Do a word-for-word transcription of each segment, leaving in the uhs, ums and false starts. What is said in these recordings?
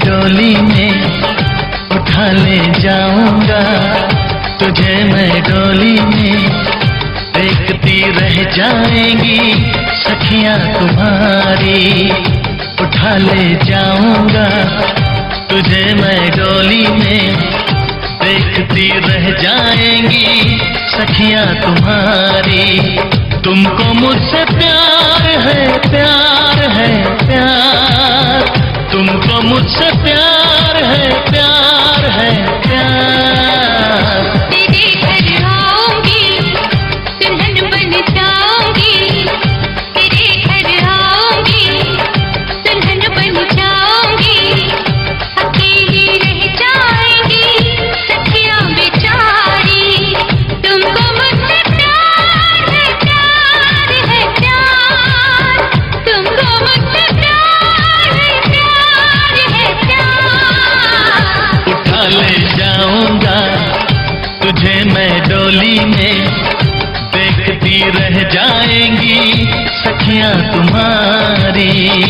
डोली में उठा ले जाऊंगा, तुझे मैं डोली में देखती रह जाएंगी सखियां तुम्हारी। उठा ले जाऊंगा, तुझे मैं डोली में देखती रह जाएंगी सखियां तुम्हारी। तुमको मुझसे प्यार है, प्यार है, प्यार। तुमको मुझसे प्यार है, प्यार है, प्यार। तेरे घर आऊंगी, दुल्हन बन जाऊंगी। तेरे घर आऊंगी, दुल्हन बन जाऊंगी। अकेली रह जाएंगी सखियां बेचारी। तुमको मुझसे प्यार है, प्यार है, प्यार। तुमको मुझसे प्यार है, प्यार है, प्यार। उठा ले जाऊंगा, तुझे मैं डोली में देखती रह जाएंगी सखियां तुम्हारी।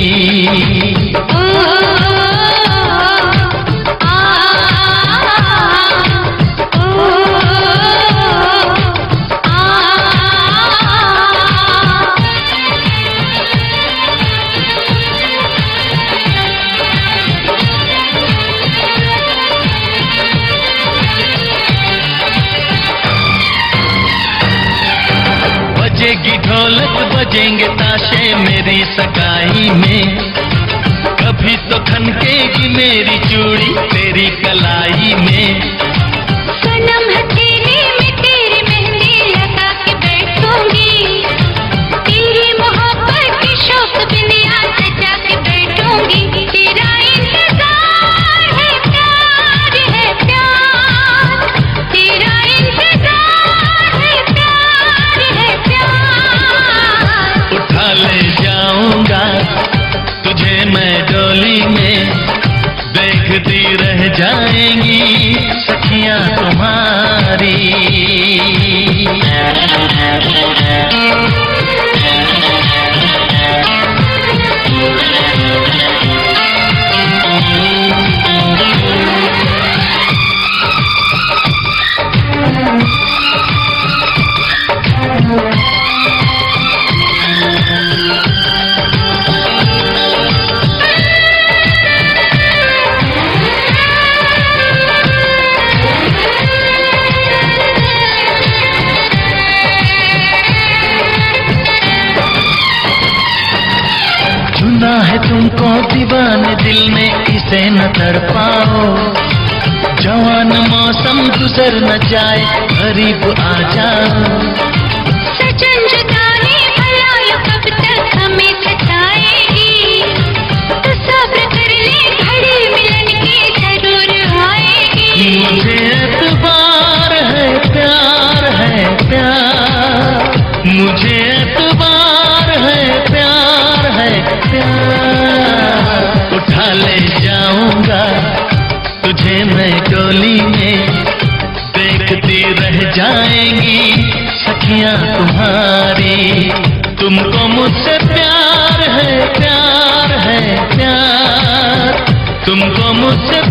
बजेगी ढोलक, बजेंगे ताशे मेरी सगाई में। कभी तो खनकेगी मेरी चूड़ी तेरी कलाई में। सनम हथेली में तेरी मेहंदी लगा के बैठूंगी। तेरी मोहब्बत की शौक बिंदिया सजा के बैठूंगी। तेरा इंतजार है, प्यार है, प्यार। तेरा इंतजार है, प्यार है, प्यार। उठा ले जाऊंगा, तुझे मैं डोली में देखती रह जाएंगी सखियां तुम्हारी। चुना है तुमको दीवाने दिल ने, इसे न तड़पाओ। जवान मौसम गुजर न जाए, करीब आ जाओ। सजन जुदाई भला यो कब तक हमें सताएगी। तो सब्र कर ले, घड़ी मिलन की जरूर आएगी। मुझे एतबार है, प्यार है, प्यार। मुझे एतबार है, प्यार है, प्यार। उठा ले जाऊंगा, तुझे मैं डोली में देखती रह जाएंगी सखियां तुम्हारी। तुमको मुझसे प्यार है, प्यार है, प्यार। तुमको मुझसे